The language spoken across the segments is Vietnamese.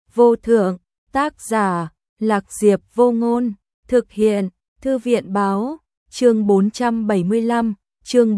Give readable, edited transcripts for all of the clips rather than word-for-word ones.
vô thượng, tác giả, Lạc Diệp Vô Ngôn, thực hiện, Thư viện báo, chương 475, chương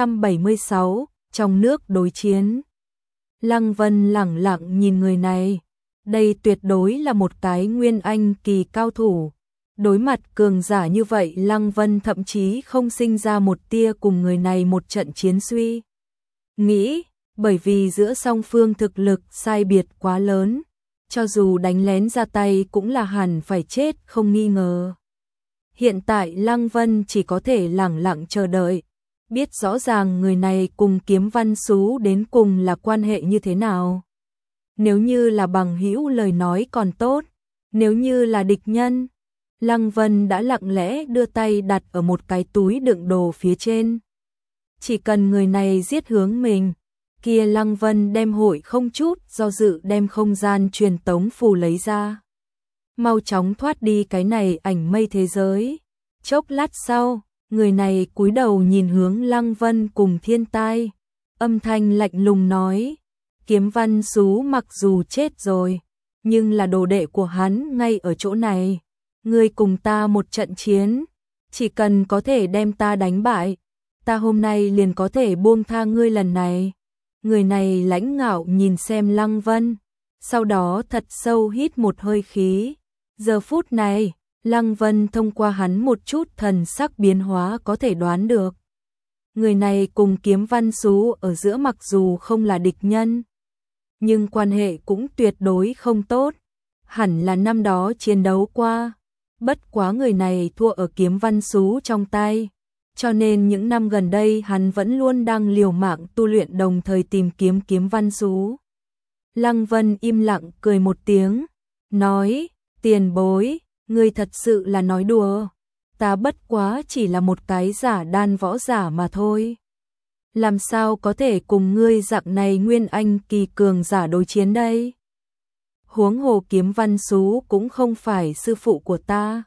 476, trong nước đối chiến. Lăng Vân lẳng lặng nhìn người này, đây tuyệt đối là một cái nguyên anh kỳ cao thủ. Đối mặt cường giả như vậy, Lăng Vân thậm chí không sinh ra một tia cùng người này một trận chiến suy nghĩ, bởi vì giữa song phương thực lực sai biệt quá lớn, cho dù đánh lén ra tay cũng là hẳn phải chết không nghi ngờ. Hiện tại Lăng Vân chỉ có thể lẳng lặng chờ đợi, biết rõ ràng người này cùng Kiếm Văn Sú đến cùng là quan hệ như thế nào. Nếu như là bằng hữu lời nói còn tốt, nếu như là địch nhân, Lăng Vân đã lặng lẽ đưa tay đặt ở một cái túi đựng đồ phía trên. Chỉ cần người này giết hướng mình, kia Lăng Vân đem hội không chút do dự đem không gian truyền tống phù lấy ra. Mau chóng thoát đi cái này ảnh mây thế giới. Chốc lát sau, người này cúi đầu nhìn hướng Lăng Vân cùng Thiên Tai, âm thanh lạnh lùng nói, Kiếm Văn Sú mặc dù chết rồi, nhưng là đồ đệ của hắn ngay ở chỗ này. Ngươi cùng ta một trận chiến, chỉ cần có thể đem ta đánh bại, ta hôm nay liền có thể buông tha ngươi lần này. Người này lãnh ngạo nhìn xem Lăng Vân, sau đó thật sâu hít một hơi khí. Giờ phút này, Lăng Vân thông qua hắn một chút thần sắc biến hóa có thể đoán được. Người này cùng Kiếm Văn Sú ở giữa mặc dù không là địch nhân, nhưng quan hệ cũng tuyệt đối không tốt. Hẳn là năm đó chiến đấu qua, bất quá người này thua ở Kiếm Văn Sú trong tay, cho nên những năm gần đây hắn vẫn luôn đang liều mạng tu luyện đồng thời tìm kiếm Kiếm Văn Sú. Lăng Vân im lặng cười một tiếng, nói, tiền bối, ngươi thật sự là nói đùa, ta bất quá chỉ là một cái giả đan võ giả mà thôi. Làm sao có thể cùng ngươi dạng này nguyên anh kỳ cường giả đối chiến đây? Huống hồ Kiếm Văn Sú cũng không phải sư phụ của ta.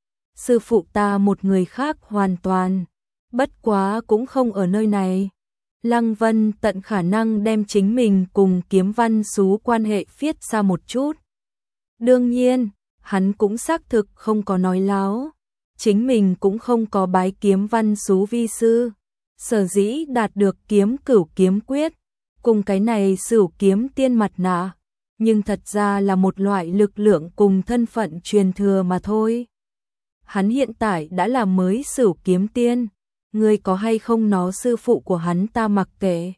Sư phụ ta một người khác hoàn toàn, bất quá cũng không ở nơi này. Lăng Vân tận khả năng đem chính mình cùng Kiếm Văn Sú quan hệ phiết xa một chút. Đương nhiên, hắn cũng xác thực không có nói láo, chính mình cũng không có bái Kiếm Văn Sú vi sư. Sở dĩ đạt được Kiếm Cửu Kiếm Quyết, cùng cái này Sửu Kiếm Tiên mặt nạ, nhưng thật ra là một loại lực lượng cùng thân phận truyền thừa mà thôi. Hắn hiện tại đã là mới Sửu Kiếm Tiên, ngươi có hay không nó sư phụ của hắn ta mặc kệ.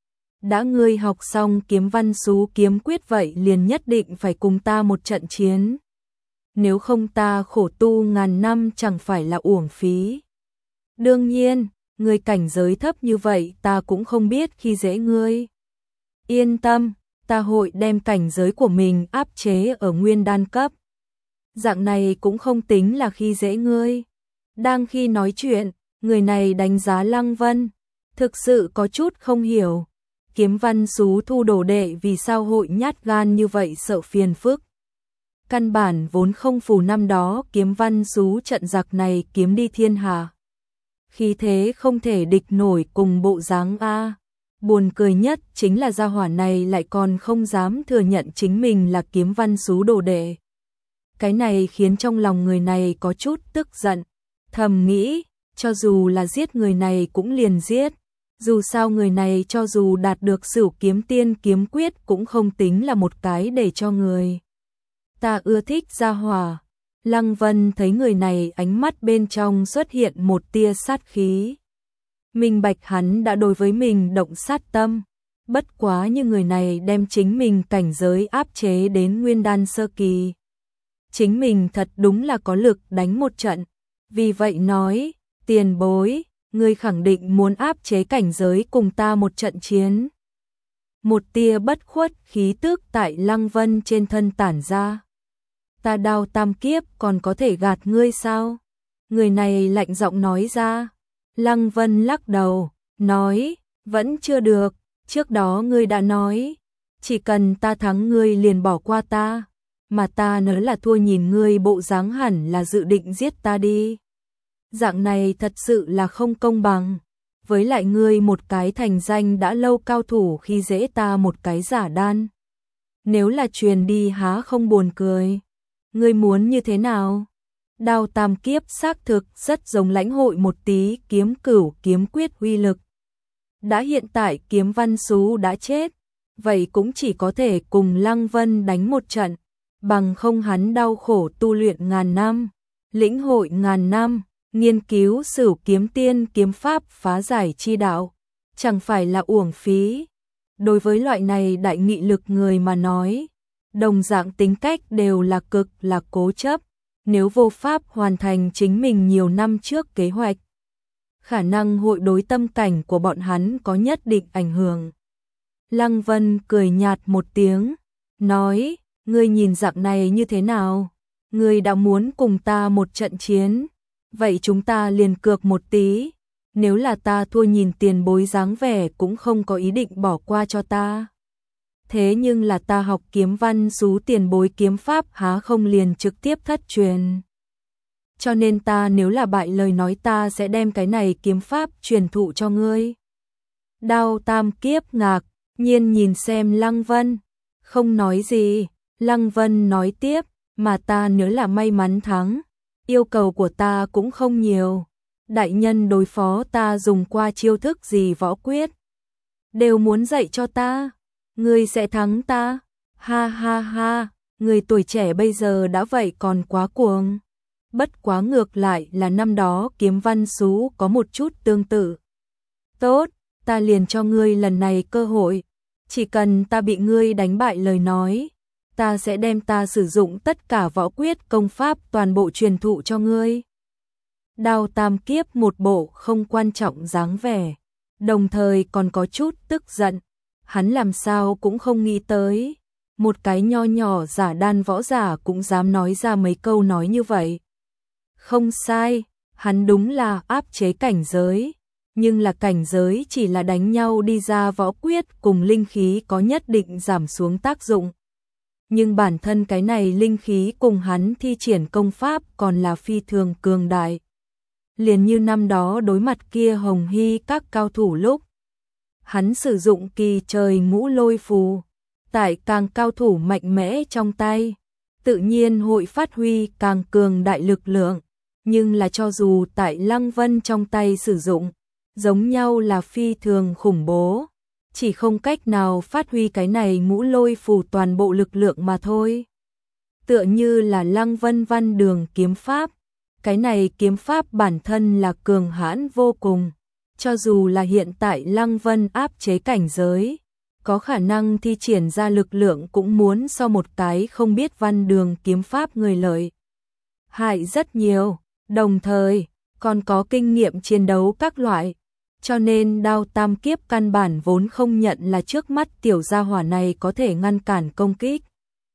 Đã ngươi học xong Kiếm Văn Sú kiếm quyết vậy liền nhất định phải cùng ta một trận chiến. Nếu không ta khổ tu ngàn năm chẳng phải là uổng phí. Đương nhiên, ngươi cảnh giới thấp như vậy ta cũng không biết khi dễ ngươi. Yên tâm, ta hội đem cảnh giới của mình áp chế ở nguyên đan cấp. Dạng này cũng không tính là khi dễ ngươi. Đang khi nói chuyện, người này đánh giá Lăng Vân, thực sự có chút không hiểu. Kiếm Văn Sú thu đồ đệ vì sao hội nhát gan như vậy sợ phiền phức. Căn bản vốn không phù năm đó Kiếm Văn Sú trận giặc này kiếm đi thiên hạ. Khí thế không thể địch nổi cùng bộ dáng a. Buồn cười nhất chính là gia hỏa này lại còn không dám thừa nhận chính mình là Kiếm Văn Sú đồ đệ. Cái này khiến trong lòng người này có chút tức giận, thầm nghĩ, cho dù là giết người này cũng liền giết, dù sao người này cho dù đạt được Sửu Kiếm Tiên kiếm quyết cũng không tính là một cái để cho người ta ưa thích gia hỏa. Lăng Vân thấy người này ánh mắt bên trong xuất hiện một tia sát khí. Minh bạch hắn đã đối với mình động sát tâm, bất quá như người này đem chính mình cảnh giới áp chế đến nguyên đan sơ kỳ. Chính mình thật đúng là có lực đánh một trận, vì vậy nói, tiền bối, ngươi khẳng định muốn áp chế cảnh giới cùng ta một trận chiến. Một tia bất khuất khí tức tại Lăng Vân trên thân tản ra. Ta Đao Tam Kiếp còn có thể gạt ngươi sao? Người này lạnh giọng nói ra. Lăng Vân lắc đầu, nói, vẫn chưa được, trước đó ngươi đã nói, chỉ cần ta thắng ngươi liền bỏ qua ta, mà ta nếu là thua nhìn ngươi bộ dáng hẳn là dự định giết ta đi. Dạng này thật sự là không công bằng, với lại ngươi một cái thành danh đã lâu cao thủ khi dễ ta một cái giả đan. nếu là truyền đi há không buồn cười. Ngươi muốn như thế nào? Đao tam kiếp xác thực rất giống lãnh hội một tí kiếm cửu kiếm quyết uy lực. Đã hiện tại kiếm văn xú đã chết, vậy cũng chỉ có thể cùng Lăng Vân đánh một trận, bằng không hắn đau khổ tu luyện ngàn năm, lĩnh hội ngàn năm, nghiên cứu Sửu kiếm tiên kiếm pháp phá giải chi đạo, chẳng phải là uổng phí. Đối với loại này đại nghị lực người mà nói, đồng dạng tính cách đều là cực là cố chấp, nếu vô pháp hoàn thành chính mình nhiều năm trước kế hoạch, khả năng hội đối tâm cảnh của bọn hắn có nhất định ảnh hưởng. Lăng Vân cười nhạt một tiếng, nói, ngươi nhìn dạng này như thế nào? Ngươi đã muốn cùng ta một trận chiến, vậy chúng ta liền cược một tí, nếu là ta thua nhìn tiền bối dáng vẻ cũng không có ý định bỏ qua cho ta. Thế nhưng là ta học kiếm văn xú tiền bối kiếm pháp há không liền trực tiếp thất truyền. Cho nên ta nếu là bại lời nói ta sẽ đem cái này kiếm pháp truyền thụ cho ngươi. Đao tam kiếp ngạc nhiên nhìn xem Lăng Vân, không nói gì. Lăng Vân nói tiếp, mà ta nếu là may mắn thắng, yêu cầu của ta cũng không nhiều. Đại nhân đối phó ta dùng qua chiêu thức gì võ quyết, đều muốn dạy cho ta. Ngươi sẽ thắng ta. Ha ha ha, người tuổi trẻ bây giờ đã vậy còn quá cuồng. Bất quá ngược lại là năm đó kiếm văn xú có một chút tương tự. Tốt, ta liền cho ngươi lần này cơ hội. Chỉ cần ta bị ngươi đánh bại lời nói, ta sẽ đem ta sử dụng tất cả võ quyết công pháp toàn bộ truyền thụ cho ngươi. Đao tam kiếp một bộ không quan trọng dáng vẻ, đồng thời còn có chút tức giận. Hắn làm sao cũng không nghĩ tới, một cái nho nhỏ giả đan võ giả cũng dám nói ra mấy câu nói như vậy. Không sai, hắn đúng là áp chế cảnh giới, nhưng là cảnh giới chỉ là đánh nhau đi ra võ quyết cùng linh khí có nhất định giảm xuống tác dụng. Nhưng bản thân cái này linh khí cùng hắn thi triển công pháp còn là phi thường cường đại. Liền như năm đó đối mặt kia Hồng Hy các cao thủ lúc, hắn sử dụng kỳ trời ngũ lôi phù, tại càng cao thủ mạnh mẽ trong tay, tự nhiên hội phát huy càng cường đại lực lượng, nhưng là cho dù tại Lăng Vân trong tay sử dụng, giống nhau là phi thường khủng bố, chỉ không cách nào phát huy cái này ngũ lôi phù toàn bộ lực lượng mà thôi. Tựa như là Lăng Vân văn đường kiếm pháp, cái này kiếm pháp bản thân là cường hãn vô cùng. Cho dù là hiện tại Lăng Vân áp chế cảnh giới, có khả năng thi triển ra lực lượng cũng muốn so một cái không biết văn đường kiếm pháp người lợi hại rất nhiều, đồng thời còn có kinh nghiệm chiến đấu các loại, cho nên đao tam kiếp căn bản vốn không nhận là trước mắt tiểu gia hỏa này có thể ngăn cản công kích.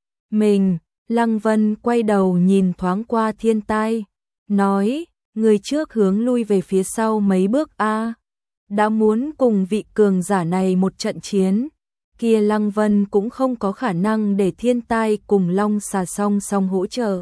Mình, Lăng Vân quay đầu nhìn thoáng qua Thiên Tai, nói, người trước hướng lui về phía sau mấy bước a. Đã muốn cùng vị cường giả này một trận chiến, kia Lăng Vân cũng không có khả năng để Thiên Tai cùng Long Xà song song hỗ trợ.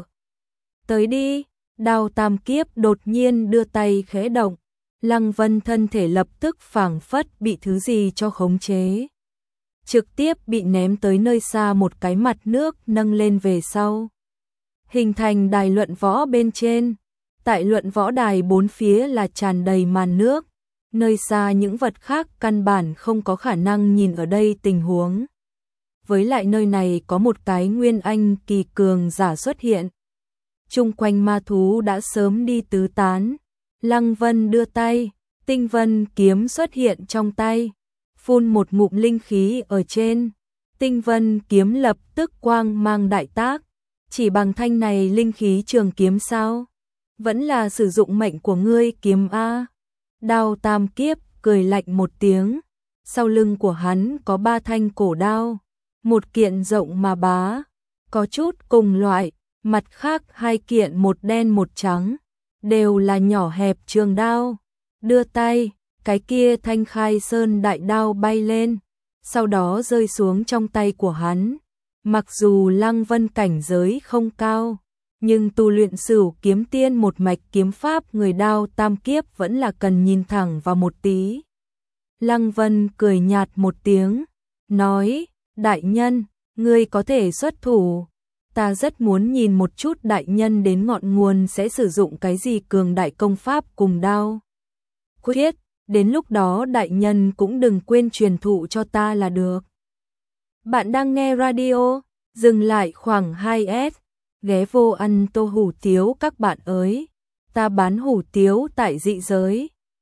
Tới đi, đao tam kiếp đột nhiên đưa tay khẽ động, Lăng Vân thân thể lập tức phảng phất bị thứ gì cho khống chế. Trực tiếp bị ném tới nơi xa một cái mặt nước nâng lên về sau. Hình thành đài luận võ bên trên, tại luận võ đài bốn phía là tràn đầy màn nước. Nơi xa những vật khác căn bản không có khả năng nhìn ở đây tình huống. Với lại nơi này có một cái nguyên anh kỳ cường giả xuất hiện. Chung quanh ma thú đã sớm đi tứ tán. Lăng Vân đưa tay, tinh vân kiếm xuất hiện trong tay. Phun một ngụm linh khí ở trên. Tinh vân kiếm lập tức quang mang đại tác. Chỉ bằng thanh này linh khí trường kiếm sao? Vẫn là sử dụng mệnh của ngươi kiếm A. Đao tam kiếp cười lạnh một tiếng, sau lưng của hắn có 3 thanh cổ đao, một kiện rộng mà bá, có chút cùng loại, mặt khác 2 kiện một đen một trắng, đều là nhỏ hẹp trường đao. Đưa tay, cái kia thanh khai sơn đại đao bay lên, sau đó rơi xuống trong tay của hắn. Mặc dù Lăng Vân cảnh giới không cao, nhưng tu luyện Sửu kiếm tiên một mạch kiếm pháp người đao tam kiếp vẫn là cần nhìn thẳng vào một tí. Lăng Vân cười nhạt một tiếng, nói, đại nhân, Ngươi có thể xuất thủ. Ta rất muốn nhìn một chút đại nhân đến ngọn nguồn sẽ sử dụng cái gì cường đại công pháp cùng đao quyết, đến lúc đó đại nhân cũng đừng quên truyền thụ cho ta là được. Bạn đang nghe radio, dừng lại khoảng 2S, ghé vô ăn tô hủ tiếu các bạn ơi. Ta bán hủ tiếu tại dị giới.